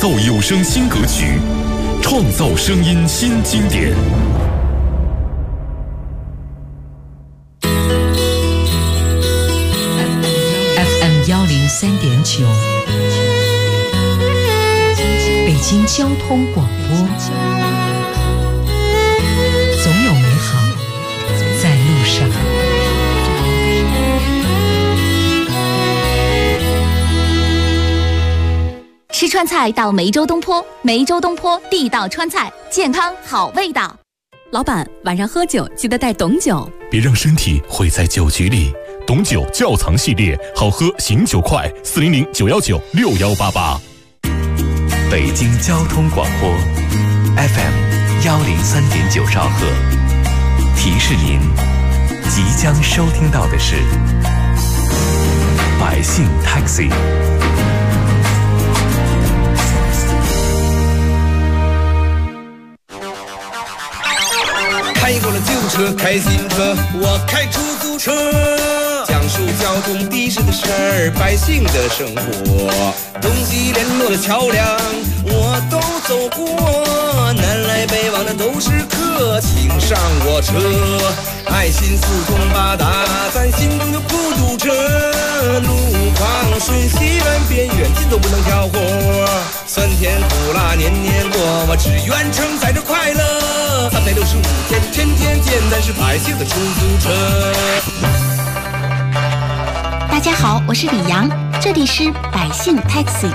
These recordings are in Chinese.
造有声新歌曲，创造声音新经典。 FM 103.9，北京交通广播，总有美好在路上。 吃川菜到梅州东坡，梅州东坡地道川菜，健康好味道。 老板，晚上喝酒记得带董酒， 别让身体毁在酒局里。董酒窖藏系列，好喝醒酒快，400-919-6188。 北京交通广播 FM 103.9兆赫，提示您，即将收听到的是百姓 Taxi。 开过了旧车，开新车，我开出租车，讲述交通的士的事儿，百姓的生活，东西联络的桥梁我都走过，南来北往的都是客，请上我车，爱心四通八达，咱心中就不堵车，路况顺西南边远近都不能挑活，酸甜苦辣年年过，我只愿承载着快乐，365天天天见，咱是百姓的出租车。 大家好，我是李阳，这里是百姓 Taxi。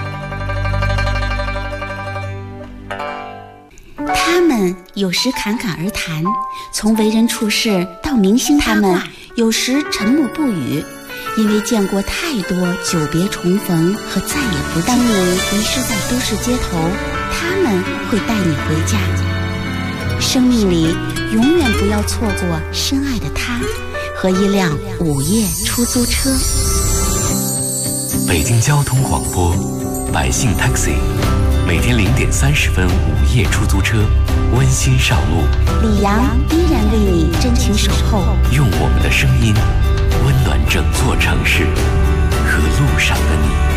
他们有时侃侃而谈，从为人处事到明星他们有时沉默不语，因为见过太多久别重逢和再也不当你迷失在都市街头，他们会带你回家。生命里永远不要错过深爱的他和一辆午夜出租车。 北京交通广播百姓 Taxi， 每天0点30分午夜出租车温馨上路， 李阳依然为你真情守候， 用我们的声音温暖整座城市和路上的你。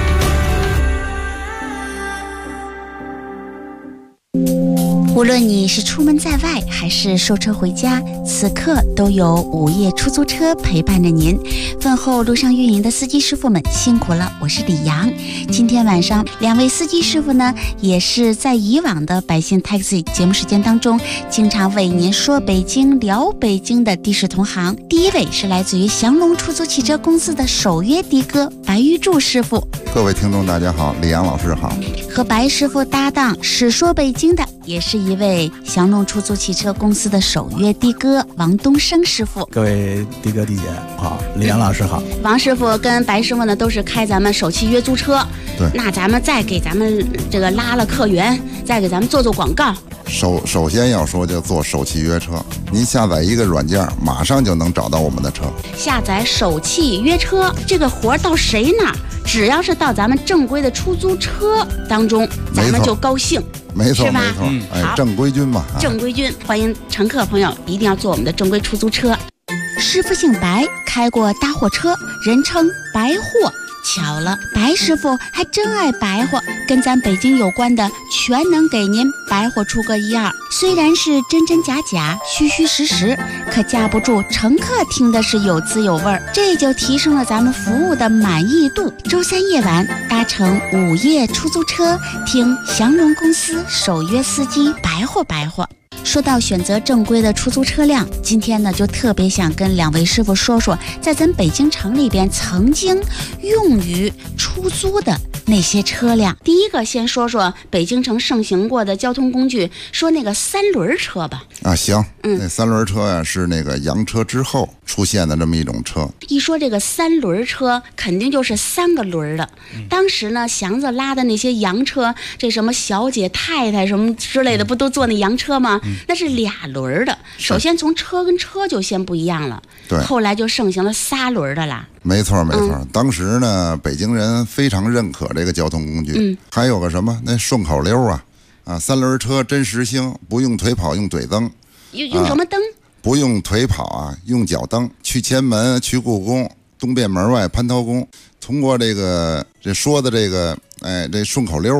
无论你是出门在外还是收车回家，此刻都有午夜出租车陪伴着您。问候路上运营的司机师傅们辛苦了，我是李阳。今天晚上2位司机师傅呢，也是在以往的百姓 Taxi 节目时间当中经常为您说北京聊北京的的士同行。第一位是来自于祥龙出租汽车公司的首约的哥白玉柱师傅。 各位听众大家好，李阳老师好。 和白师傅搭档史说北京的也是一位祥龙出租汽车公司的首约的哥王东升师傅。 各位的哥的姐好，李阳老师好。 王师傅跟白师傅呢都是开咱们首汽约租车， 对， 那咱们再给咱们这个拉了客源，再给咱们做广告。 首先要说就做首汽约车，您下载一个软件，马上就能找到我们的车。下载首汽约车，这个活到谁那儿，只要是到咱们正规的出租车当中，咱们就高兴。 没错， 是吧？ 没错，哎，正规军嘛， 正规军，欢迎乘客朋友一定要坐我们的正规出租车。师傅姓白，开过大货车，人称白货。巧了，白师傅还真爱白货，跟咱北京有关的全能给您白货出个一二。虽然是真真假假、虚虚实实，可架不住乘客听的是有滋有味儿，这就提升了咱们服务的满意度。周三夜晚搭乘午夜出租车，听祥龙公司首约司机白货白货。说到选择正规的出租车辆，今天呢就特别想跟2位师傅说说，在咱北京城里边曾经用于出租的那些车辆。第一个先说说北京城盛行过的交通工具，说那个3轮车吧。 啊，行，那3轮车呀是那个洋车之后出现的这么一种车。 一说这个3轮车，肯定就是3个轮的。当时呢，祥子拉的那些洋车，这什么小姐、太太什么之类的，不都坐那洋车吗？那是2轮的。首先从车跟车就先不一样了， 对， 后来就盛行了3轮的啦。 没错没错，当时呢，北京人非常认可这个交通工具。还有个什么那顺口溜啊，3轮车真实行，不用腿跑用腿蹬。 用什么蹬？ 不用腿跑啊，用脚蹬。去前门，去故宫，东便门外蟠桃宫。通过这说的这个，这顺口溜啊，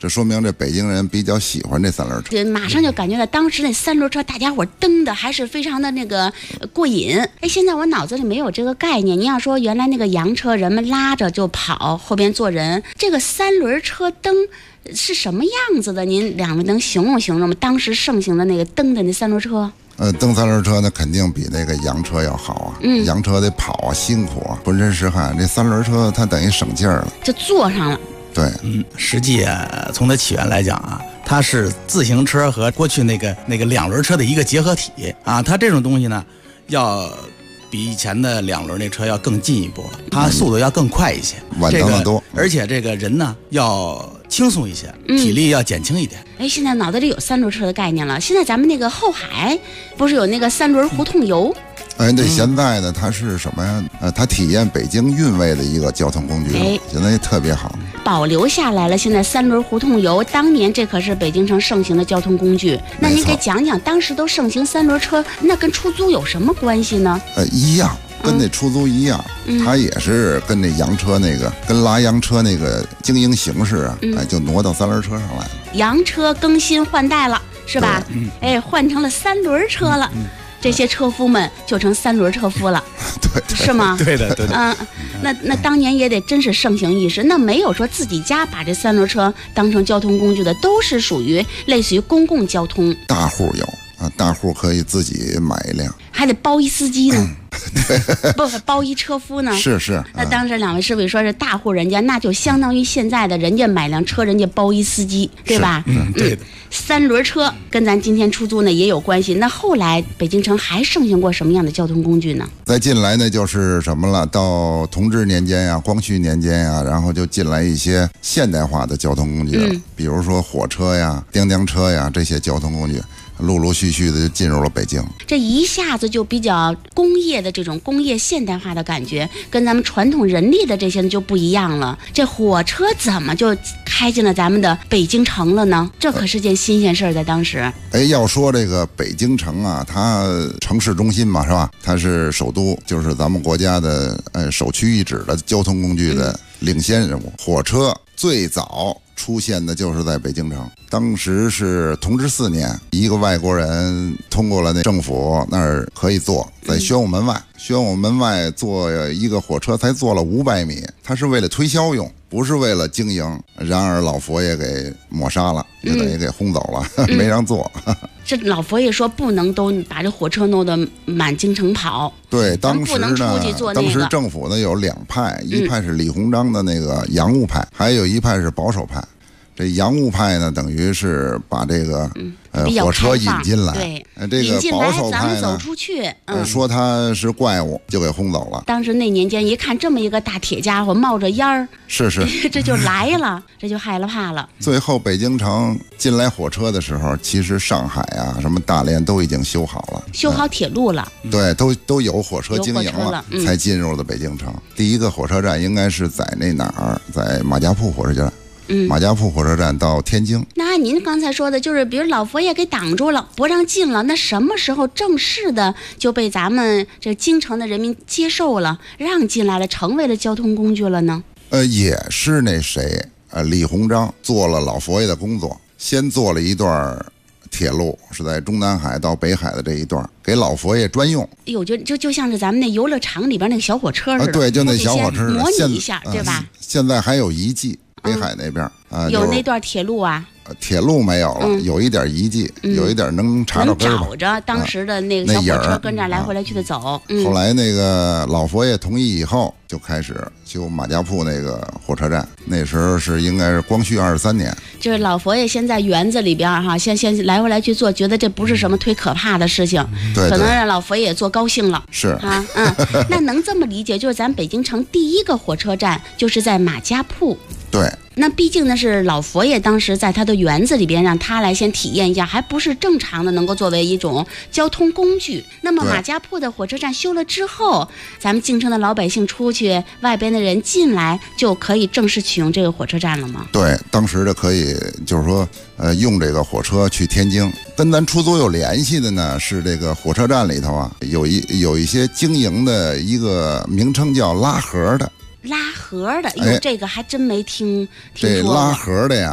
这说明这北京人比较喜欢这三轮车。 对，马上就感觉到当时那三轮车大家伙蹬的还是非常的那个过瘾。哎，现在我脑子里没有这个概念。你要说原来那个洋车，人们拉着就跑，后边坐人，这个三轮车蹬是什么样子的？您两位能形容形容吗？当时盛行的那个蹬的那三轮车。 蹬三轮车呢，肯定比那个洋车要好啊。洋车得跑啊，辛苦啊，浑身是汗。这三轮车它等于省劲儿了， 就坐上了。 对， 实际啊，从它起源来讲啊，它是自行车和过去那个两轮车的一个结合体啊。它这种东西呢，要比以前的两轮那车要更进一步了，它速度要更快一些， 稳当得多。 而且这个人呢要轻松一些，体力要减轻一点。 哎，现在脑子里有三轮车的概念了。现在咱们那个后海不是有那个三轮胡同游？ 哎，这现在呢，它是什么呀？它体验北京韵味的一个交通工具，现在也特别好， 保留下来了。现在三轮胡同游，当年这可是北京城盛行的交通工具。那您给讲讲，当时都盛行三轮车，那跟出租有什么关系呢？ 一样，跟那出租一样，它也是跟那洋车那个，跟拉洋车那个经营形式啊，就挪到三轮车上来了。 洋车更新换代了，是吧？哎，换成了三轮车了。这些车夫们就成三轮车夫了， 对， 是吗？ 对的。 那当年也得真是盛行一时。那没有说自己家把这三轮车当成交通工具的，都是属于类似于公共交通。 大户有啊，大户可以自己买一辆， 还得包一司机呢。不包一车夫呢？ 是。 那当时两位师傅说是大户人家，那就相当于现在的人家买辆车，人家包一司机，对吧？ 对的。 三轮车跟咱今天出租呢也有关系。那后来北京城还盛行过什么样的交通工具呢？ 再进来呢就是什么了？到同治年间呀、光绪年间呀，然后就进来一些现代化的交通工具了，比如说火车呀、叮叮车呀这些交通工具。陆陆续续的就进入了北京， 这一下子就比较工业的这种工业现代化的感觉，跟咱们传统人力的这些就不一样了。这火车怎么就开进了咱们的北京城了呢？这可是件新鲜事儿，在当时。 哎，要说这个北京城啊，它城市中心嘛，是吧？它是首都，就是咱们国家的首屈一指的交通工具的领先人物。火车最早出现的就是在北京城，当时是同治4年，一个外国人通过了那政府那儿可以坐，在宣武门外，宣武门外坐一个火车才坐了500米，他是为了推销用，不是为了经营。然而老佛爷给抹杀了，就等于给轰走了，没让坐。 这老佛爷说不能都把这火车弄得满京城跑。 对，当时呢，当时政府呢有2派，一派是李鸿章的那个洋务派，还有一派是保守派。这洋务派呢，等于是把这个火车引进来， 对， 这个保守派呢， 走出去， 说他是怪物，就给轰走了。 当时那年间一看这么一个大铁家伙冒着烟儿， 是这就来了，这就害了怕了。 最后北京城进来火车的时候，其实上海啊、什么大连都已经修好了， 修好铁路了， 对，都有火车经营了，才进入了北京城。第一个火车站应该是在那哪儿，在马家铺火车站。马家铺火车站到天津。 那您刚才说的就是，比如老佛爷给挡住了，不让进了，那什么时候正式的就被咱们这京城的人民接受了，让进来了，成为了交通工具了呢？ 也是那谁，李鸿章做了老佛爷的工作，先做了一段铁路，是在中南海到北海的这一段，给老佛爷专用。哎呦，就像是咱们那游乐场里边那个小火车似的， 对，就那小火车模拟一下，对吧？ 现在还有遗迹。北海那边有那段铁路啊， 铁路没有了，有一点遗迹，有一点能查着根儿， 能找着当时的那个小火车跟这来回来去的走。 后来那个老佛爷同意以后，就开始修马家铺那个火车站。那时候是应该是光绪23年， 就是老佛爷先在园子里边哈，先来回来去做，觉得这不是什么忒可怕的事情， 对， 可能让老佛爷做高兴了。 是啊，那能这么理解，就是咱北京城第一个火车站就是在马家铺。 对， 那毕竟呢是老佛爷当时在他的园子里边，让他来先体验一下，还不是正常的能够作为一种交通工具。那么马家铺的火车站修了之后，咱们京城的老百姓出去，外边的人进来就可以正式启用这个火车站了吗？ 对，当时的可以就是说用这个火车去天津。跟咱出租有联系的呢是这个火车站里头啊有一些经营的一个名称叫拉盒的。 拉盒的，哟，这个还真没听说过。 这拉盒的呀，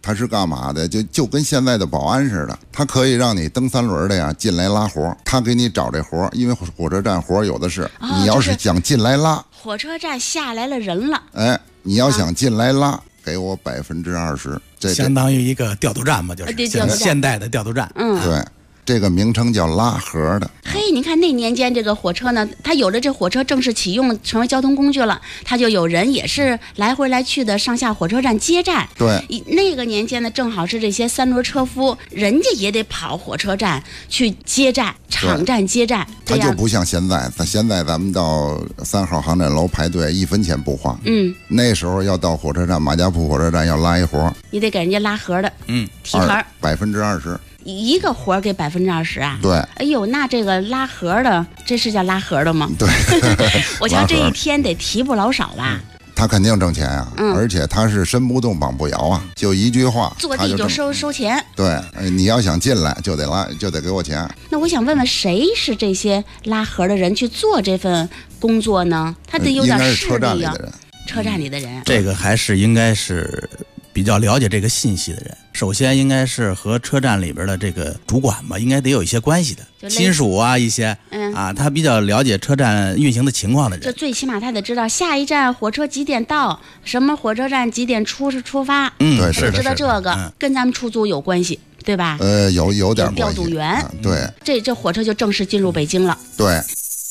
它是干嘛的？就跟现在的保安似的，它可以让你蹬三轮的呀进来拉活，他给你找这活，因为火车站活有的是，你要是想进来拉， 火车站下来了人了， 哎，你要想进来拉，给我20%，这相当于一个调度站嘛，就是现代的调度站。 对。这个名称叫拉盒的。 嘿，您看那年间这个火车呢，它有了这火车正式启用，成为交通工具了，它就有人也是来回来去的上下火车站接站。 对， 那个年间呢，正好是这些三轮车夫，人家也得跑火车站去接站，场站接站。 它就不像现在，咱们到3号航站楼排队1分钱不花。那时候要到火车站马家铺火车站要拉一活， 你得给人家拉盒的。提成 20%。 一个活给20%啊？ 对。 哎呦，那这个拉盒的，这是叫拉盒的吗？ 对。 我瞧这一天得提不老少吧。 他肯定挣钱啊，而且他是身不动绑不摇啊，就一句话， 坐地就收钱。 对，你要想进来就得给我钱。 那我想问问，谁是这些拉盒的人去做这份工作呢？他得有点势力啊。应该是车站里的人。车站里的人， 这个还是应该是比较了解这个信息的人。首先应该是和车站里边的这个主管吧，应该得有一些关系的亲属啊，一些他比较了解车站运行的情况的人。 就最起码他得知道下一站火车几点到，什么火车站几点出发。 对， 是知道这个跟咱们出租有关系，对吧？ 有点关系。 调度员， 对， 这火车就正式进入北京了。 对。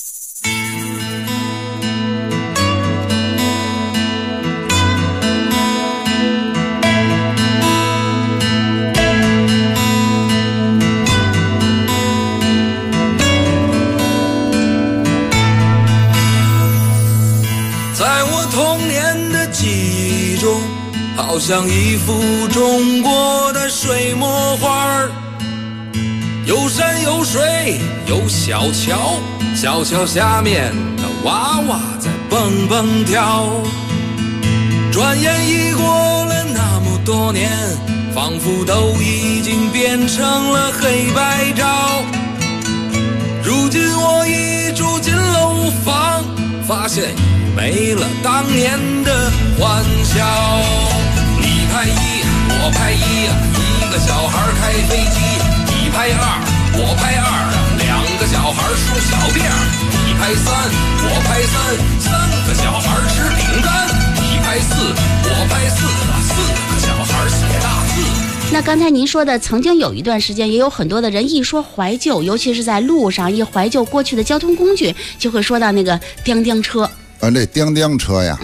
好像一幅中国的水墨画，有山有水有小桥，小桥下面的娃娃在蹦蹦跳。转眼已过了那么多年，仿佛都已经变成了黑白照。如今我已住进楼房，发现已没了当年的欢笑。一排一，我排一，一个小孩开飞机；一排二，我排二，两个小孩梳小辫；一排三，我排三，三个小孩吃饼干；一排四，我排四，四个小孩写大字。 那刚才您说的，曾经有一段时间，也有很多的人一说怀旧，尤其是在路上一怀旧过去的交通工具，就会说到那个叮叮车。 这叮叮车呀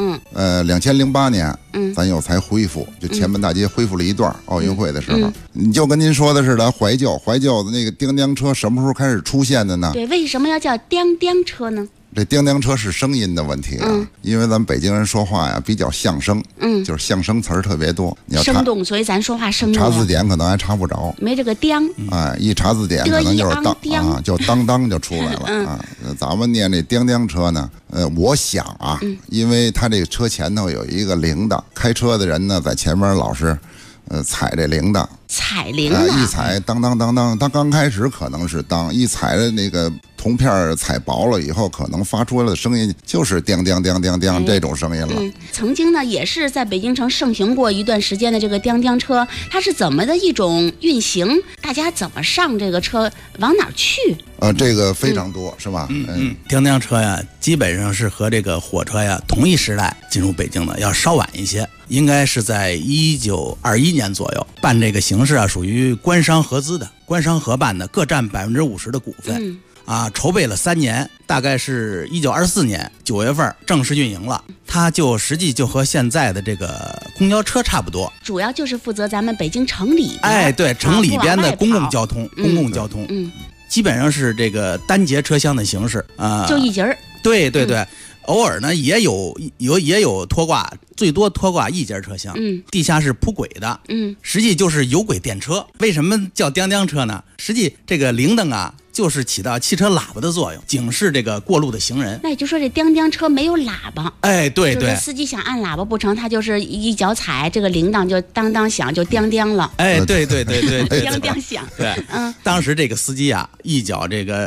，2008年，咱又才恢复，就前门大街恢复了一段奥运会的时候，你就跟您说的似的，怀旧的那个叮叮车什么时候开始出现的呢？ 对，为什么要叫叮叮车呢？ 这叮叮车是声音的问题啊，因为咱们北京人说话呀比较象声，就是象声词儿特别多，你要生动，所以咱说话生动。 查字典可能还查不着， 没这个叮， 一查字典可能就是当啊，就当当就出来了啊。咱们念这叮叮车呢，我想啊，因为它这个车前头有一个铃铛，开车的人呢在前面老是踩这铃铛， 踩铃铛， 一踩当当当当，它刚开始可能是当，一踩的那个铜片踩薄了以后，可能发出来的声音就是叮叮叮叮叮这种声音了。 曾经呢，也是在北京城盛行过一段时间的这个叮叮车，它是怎么的一种运行？大家怎么上这个车，往哪儿去？ 这个非常多，是吧？ 叮叮车呀，基本上是和这个火车呀同一时代进入北京的，要稍晚一些，应该是在1921年左右。办这个形式啊，属于官商合资的，官商合办的，各占50%的股份。筹备了3年，大概是1924年9月份正式运营了。它就实际就和现在的这个公交车差不多， 主要就是负责咱们北京城里对，城里边的公共交通，基本上是这个单节车厢的形式就一节儿。 对，偶尔呢也有拖挂，最多拖挂一节车厢，地下是铺轨的，实际就是有轨电车。为什么叫叮叮车呢？实际这个铃铛啊，就是起到汽车喇叭的作用，警示这个过路的行人。 那也就说这叮叮车没有喇叭， 对， 就是司机想按喇叭不成，他就是一脚踩这个铃铛就当当响，就叮叮了。 对， 叮叮响。 对，当时这个司机啊，一脚这个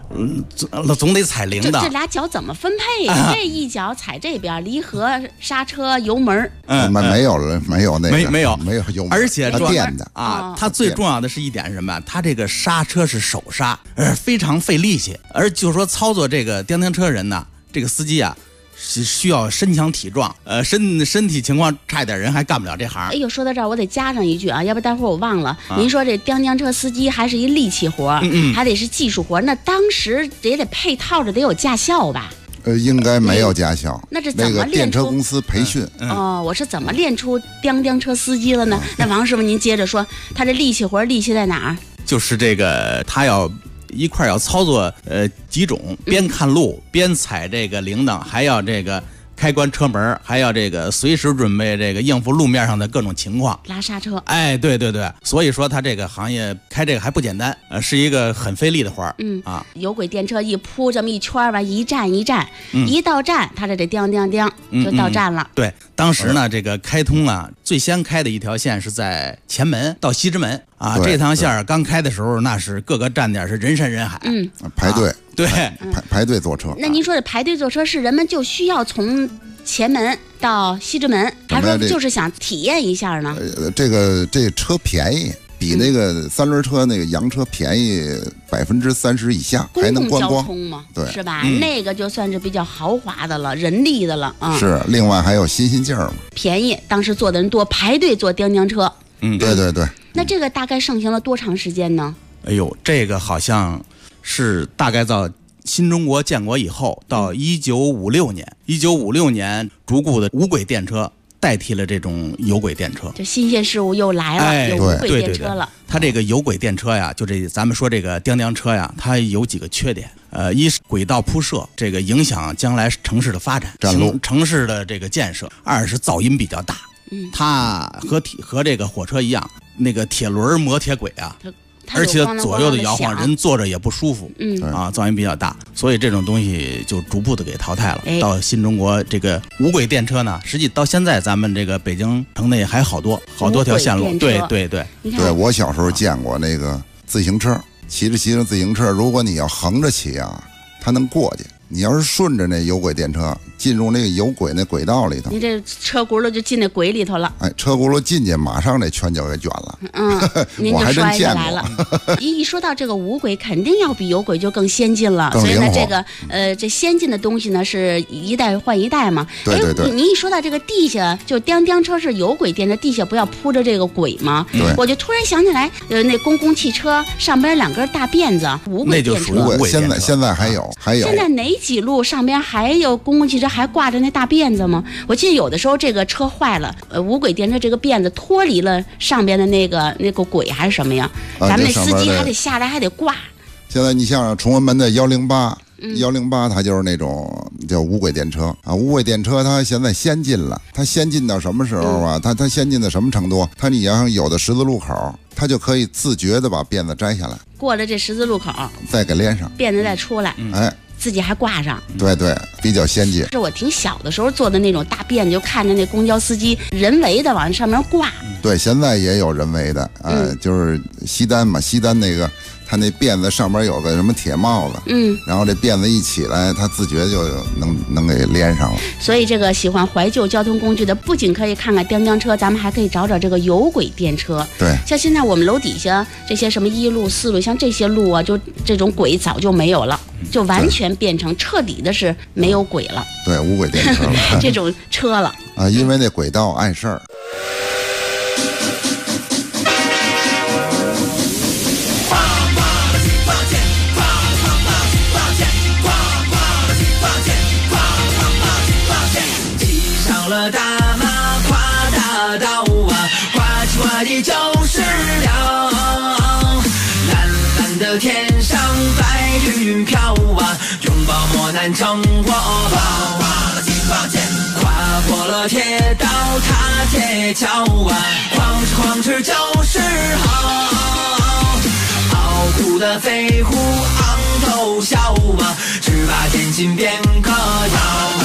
总得踩铃铛。 这俩脚怎么分配呀？这一脚踩这边，离合、刹车、油门。 没有了，没有那个， 没有油门， 而且电的啊，它最重要的是一点是什么？它这个刹车是手刹，非常费力气。而就是说操作这个电车人呢，这个司机啊。是需要身强体壮，身体情况差一点人还干不了这行。 哎呦，说到这儿我得加上一句啊，要不待会儿我忘了。您说这电车司机还是一力气活，还得是技术活，那当时也得配套着得有驾校吧？ 应该没有驾校。 那是怎么练出？ 电车公司培训。 哦，我是怎么练出电车司机了呢？那王师傅您接着说，他这力气活力气在哪儿？ 就是这个他要。一块要操作几种，边看路边踩这个铃铛，还要这个开关车门，还要这个随时准备这个应付路面上的各种情况， 拉刹车。 哎，对对对，所以说他这个行业开这个还不简单，是一个很费力的活儿。 有轨电车一铺这么一圈吧，一站一站，一到站，他这得叮叮叮就到站了。 对，当时呢，这个开通啊，最先开的一条线是在前门到西直门啊，这趟线刚开的时候，那是各个站点是人山人海， 排队。 对， 排队坐车。 那您说的排队坐车是人们就需要从前门到西直门，还说就是想体验一下呢？ 这车便宜，比那个三轮车那个洋车便宜30%以下，还能观光。公共交通嘛， 对， 是吧？那个就算是比较豪华的了，人力的了啊。 是，另外还有新劲儿嘛。 便宜，当时坐的人多，排队坐电车。 对对对。 那这个大概盛行了多长时间呢？ 哎呦，这个好像是大概到新中国建国以后，到1956年，逐步的无轨电车代替了这种有轨电车。 这新鲜事物又来了，有无轨电车了。 它这个有轨电车呀，就这咱们说这个电车呀，它有几个缺点。一是轨道铺设，这个影响将来城市的发展，城市的这个建设；二是噪音比较大。它和这个火车一样，那个铁轮磨铁轨啊。而且左右的摇晃，人坐着也不舒服，噪音比较大，所以这种东西就逐步的给淘汰了。到新中国这个无轨电车呢，实际到现在咱们这个北京城内还好多条线路。对， 我小时候见过那个自行车，骑着自行车，如果你要横着骑啊，它能过去；你要是顺着那有轨电车进入那个有轨那轨道里头， 你这车轱辘就进那轨里头了。 哎，车轱辘进去，马上这圈就给卷了。 您就摔下来了。一说到这个无轨，肯定要比有轨就更先进了。 所以呢，这个这先进的东西呢，是一代换一代嘛。 对。 你一说到这个地下，就电车是有轨电车，地下不要铺着这个轨吗？ 对。 我就突然想起来，那公共汽车上边2根大辫子，无轨电车。 现在还有。 现在哪几路上边还有公共汽车还挂着那大辫子吗？我记得有的时候这个车坏了，无轨电车这个辫子脱离了上边的那个轨还是什么呀？咱们那司机还得下来还得挂。 现在你像崇文门的108，108它就是那种叫无轨电车啊。无轨电车它现在先进了，它先进到什么时候啊？它先进到什么程度？它你要有的十字路口，它就可以自觉的把辫子摘下来， 过了这十字路口再给连上， 辫子再出来，自己还挂上。 对，比较先进。 是我挺小的时候做的那种大辫子，就看着那公交司机人为的往上面挂。 对，现在也有人为的，就是西单嘛，西单那个他那辫子上面有个什么铁帽子，然后这辫子一起来，他自觉就能给连上了。 所以这个喜欢怀旧交通工具的，不仅可以看看电车，咱们还可以找这个有轨电车。 对， 像现在我们楼底下这些什么1路、4路，像这些路啊，就这种轨早就没有了，就完全变成彻底的是没有轨了。 对，无轨电车了， 这种车了啊，因为那轨道碍事儿。 了大马跨大道啊，跨起跨的就是了。蓝蓝的天上白云飘啊，拥抱磨难成火爆。跨过了铁道踏铁桥啊，哐哧就是好。傲骨的飞虎昂头笑啊，只把剑心变可摇。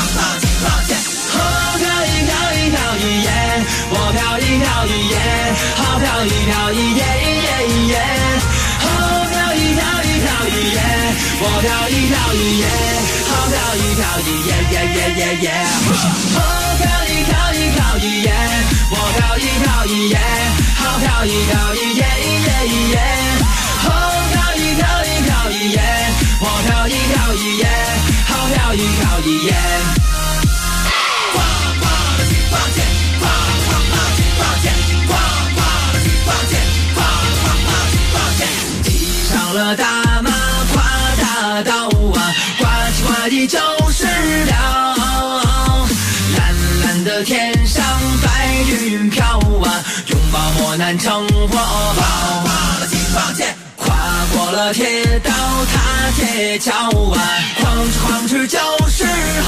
我飘一飘一耶，好飘一飘一耶耶耶，好飘一飘一飘一耶，我飘。 一耶耶耶耶耶，哦飘一飘一飘一耶，我飘一飘一耶，好飘一飘一耶耶耶，哦飘一飘一飘一耶，我飘一飘一耶，好飘一飘一耶。咣咣的金光剑，咣咣的金光剑，咣咣的金光剑，咣咣的金光剑，骑上了大马跨大道啊，呱唧呱唧就是了。蓝蓝的天上白云飘啊，拥抱磨难成火爆。咣咣的金光剑，跨过了铁道踏铁桥啊，哐哧哐哧就是好。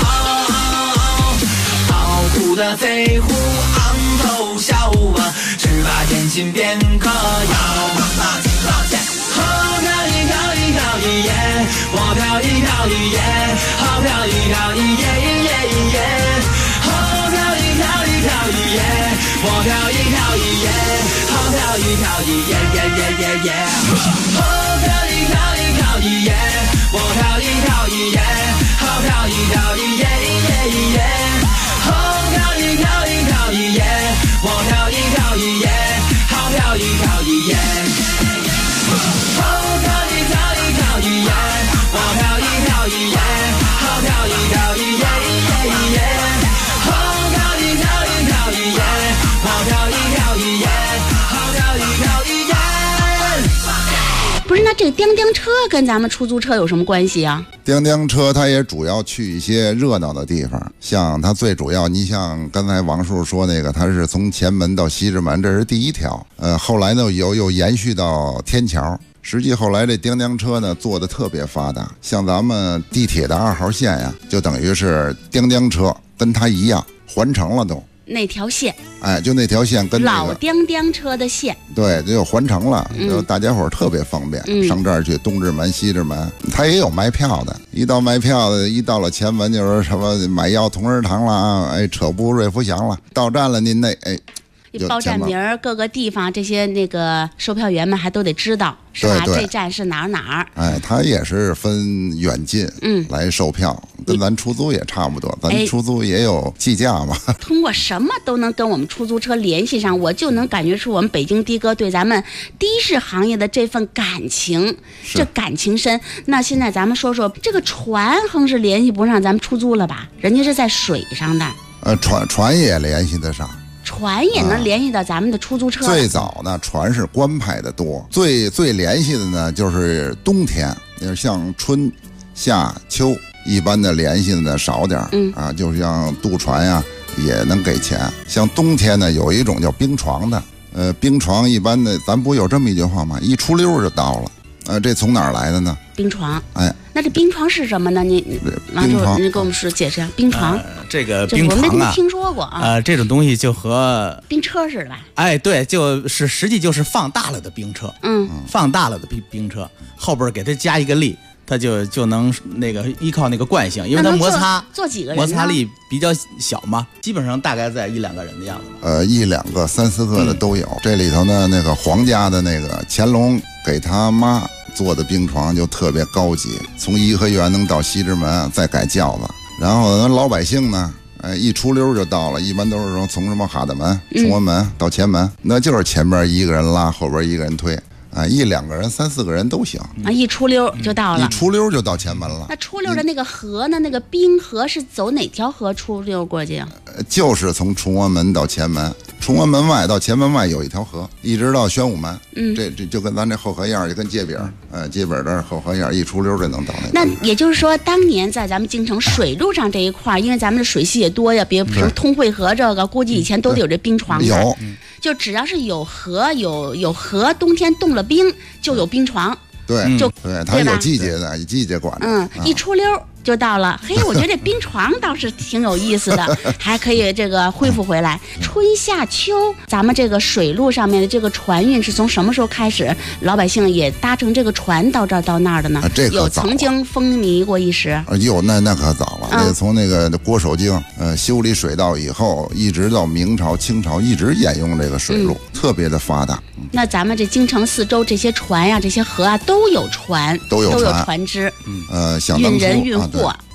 虎的飞虎昂头笑啊，只把天心变可摇。金光剑，好飘一飘一飘一耶，我飘一飘一耶，好飘一飘一耶耶耶，好飘一飘一飘一耶，我飘一飘一耶，好飘一飘一耶耶耶耶耶，好飘一飘一飘一耶，我飘一飘一耶，好飘一飘一耶耶耶。好飘一飘一飘一耶，我飘一飘一耶，好飘一飘一耶。好飘一飘一飘一耶，我飘一飘一耶，好飘一飘一耶耶耶。好飘一飘一飘一耶，我飘一飘一耶，好飘一飘一耶。 不是，那这个叮叮车跟咱们出租车有什么关系啊？ 叮叮车它也主要去一些热闹的地方，像它最主要，你像刚才王叔说那个，它是从前门到西直门，这是第一条。后来呢又延续到天桥。实际后来这叮叮车呢做的特别发达，像咱们地铁的2号线呀，就等于是叮叮车跟它一样环城了都。 那条线， 哎，就那条线跟、那个、 老叮叮车的线， 对，就环城了，就大家伙特别方便，上这儿去东直门、西直门，他也有卖票的。一到卖票的，一到了前门就说什么买药同仁堂了啊，哎，扯布瑞福祥了，到站了您那哎。 报站名儿，各个地方这些那个售票员们还都得知道，是吧？ 对， 这站是哪儿？ 哎，他也是分远近，来售票，跟咱出租也差不多。咱出租也有计价嘛。 通过什么都能跟我们出租车联系上，我就能感觉出我们北京的哥对咱们的士行业的这份感情，这感情深。那现在咱们说说这个船，横是联系不上咱们出租了吧？人家是在水上的。 船也联系得上。 船也能联系到咱们的出租车。 最早呢，船是官派的多，最联系的呢就是冬天，像春、夏、秋，一般的联系的呢少点啊，就像渡船呀也能给钱。像冬天呢，有一种叫冰床的，冰床一般的，咱不有这么一句话吗？一出溜就到了。这从哪儿来的呢？ 冰床。 哎， 那这冰床是什么呢？王主任，你给我们解释一下冰床。 这个冰床啊， 我没听说过啊。 这种东西就和冰车似的吧？ 哎，对，就是实际就是放大了的冰车。放大了的冰车，后边给它加一个力，它就能那个依靠那个惯性，因为它摩擦坐几个人？ 摩擦力比较小嘛，基本上大概在1-2个人的样子。 1-2个、3-4个的都有。这里头呢，那个皇家的那个乾隆给他妈做的冰床就特别高级，从颐和园能到西直门，再改轿子。然后咱老百姓呢，一出溜就到了，一般都是说从什么哈德门、崇文门到前门，那就是前边一个人拉，后边一个人推。1-2个人、3-4个人都行啊，一出溜就到了， 一出溜就到前门了。 那出溜的那个河呢？那个冰河是走哪条河出溜过去啊？ 就是从崇文门到前门，崇文门外到前门外有一条河，一直到宣武门。这就跟咱这后河沿就跟街饼，街饼这后河沿一出溜就能到那。 那也就是说，当年在咱们京城水路上这一块，因为咱们的水系也多呀，比如通惠河这个，估计以前都得有这冰床。 有。 就只要是有河有河，冬天冻了冰就有冰床。 对，对，它有季节的，季节管的。 一出溜就到了。嘿，我觉得这冰床倒是挺有意思的，还可以这个恢复回来。春夏秋，咱们这个水路上面的这个船运是从什么时候开始，老百姓也搭乘这个船到这儿到那儿的呢？有曾经风靡过一时。 那可早了。那从那个郭守敬修理水道以后，一直到明朝、清朝，一直沿用这个水路，特别的发达。 那咱们这京城四周这些船呀、这些河啊，都有船，都有船只。 想当初运人运货。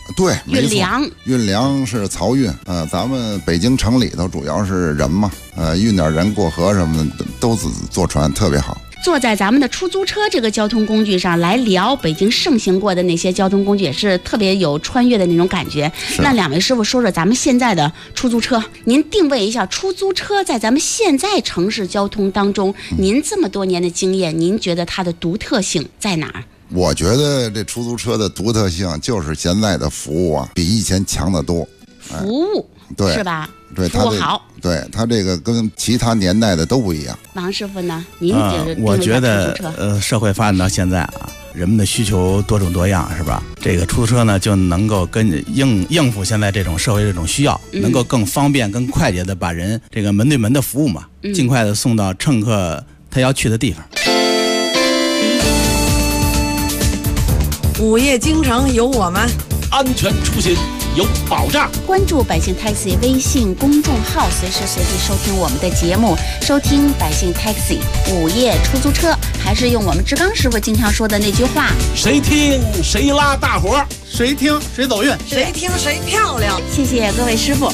对， 运粮， 运粮是漕运，咱们北京城里头主要是人嘛，运点人过河什么的都坐船，特别好。 坐在咱们的出租车这个交通工具上来聊北京盛行过的那些交通工具，也是特别有穿越的那种感觉。那两位师傅说说咱们现在的出租车，您定位一下出租车在咱们现在城市交通当中，您这么多年的经验，您觉得它的独特性在哪儿？ 我觉得这出租车的独特性就是现在的服务啊，比以前强得多。 服务， 对， 是吧？ 对， 服务好。 对，它这个跟其他年代的都不一样。 王师傅呢？您觉得？ 我觉得社会发展到现在啊，人们的需求多种多样，是吧？这个出租车呢，就能够应付现在这种社会这种需要，能够更方便、更快捷的把人这个门对门的服务嘛，尽快的送到乘客他要去的地方。 午夜京城有我们， 安全出行有保障。 关注百姓 Taxi 微信公众号，随时随地收听我们的节目，收听百姓 Taxi 午夜出租车，还是用我们志刚师傅经常说的那句话： 谁听谁拉大伙， 谁听谁走运， 谁听谁漂亮。 谢谢各位师傅。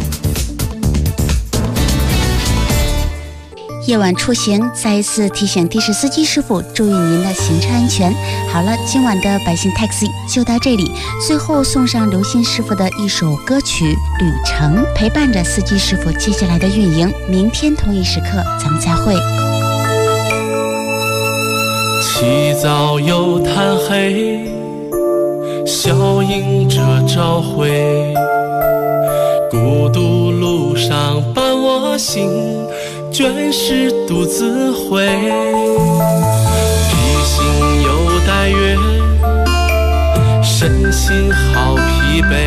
夜晚出行，再一次提醒的士司机师傅注意您的行车安全。好了，今晚的百姓 Taxi 就到这里，最后送上刘鑫师傅的一首歌曲《旅程》，陪伴着司机师傅接下来的运营。明天同一时刻咱们再会。 起早又贪黑，笑迎着朝晖，孤独路上伴我行，倦时独自回，披星又戴月，身心好疲惫，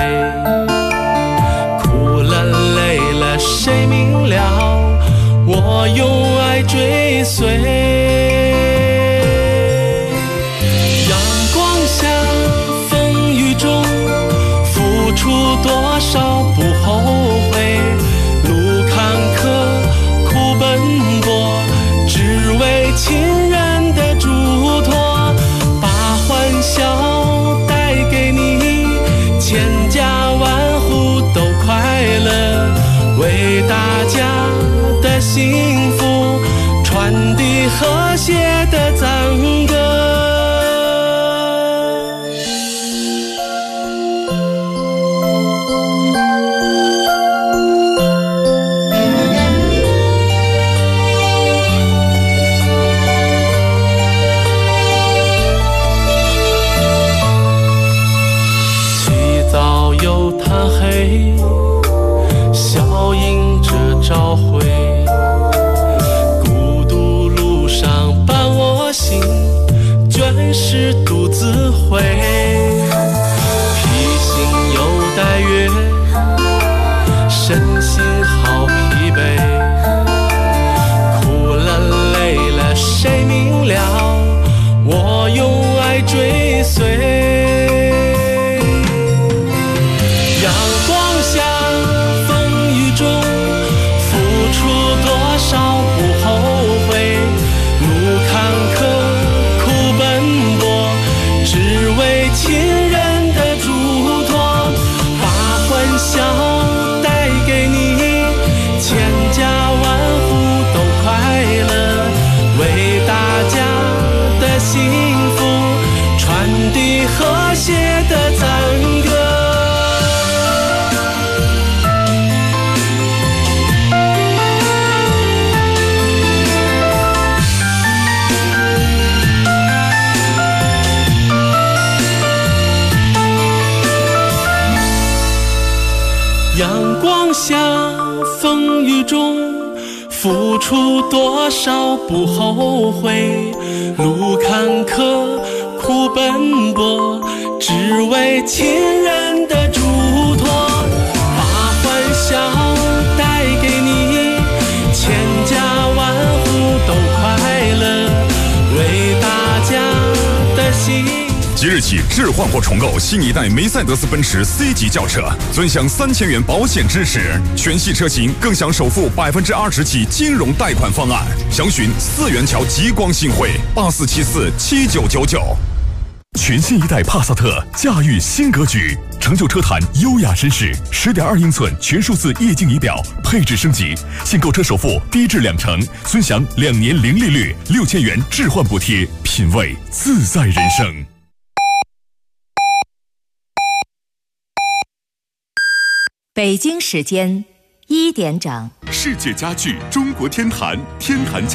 苦了累了谁明了，我用爱追随。阳光下风雨中，付出多少不后悔，路坎坷奔波，只为亲人的嘱托，把欢笑带给你，千家万户都快乐，为大家的幸福传递和谐的赞歌。笑迎着朝晖，孤独路上伴我行，倦时独自回，披星又戴月，身心好疲惫，苦了累了谁明了，我用爱追随。和谐的赞歌，阳光下风雨中，付出多少不后悔，路坎坷苦奔波，只为亲人的嘱托，把欢笑带给你，千家万户都快乐，为大家的幸福。 即日起置换或重购新一代梅赛德斯奔驰 C 级轿车，尊享3000元保险支持，全系车型更享首付20%起金融贷款方案。详询4元桥极光信汇84747999。全新一代帕萨特驾驭新格局， 成就车坛优雅绅士，10.2英寸全数字液晶仪表，配置升级，现购车首付低至20%，尊享2年零利率，6000元置换补贴，品味自在人生。 北京时间1点整， 世界家具中国天坛，天坛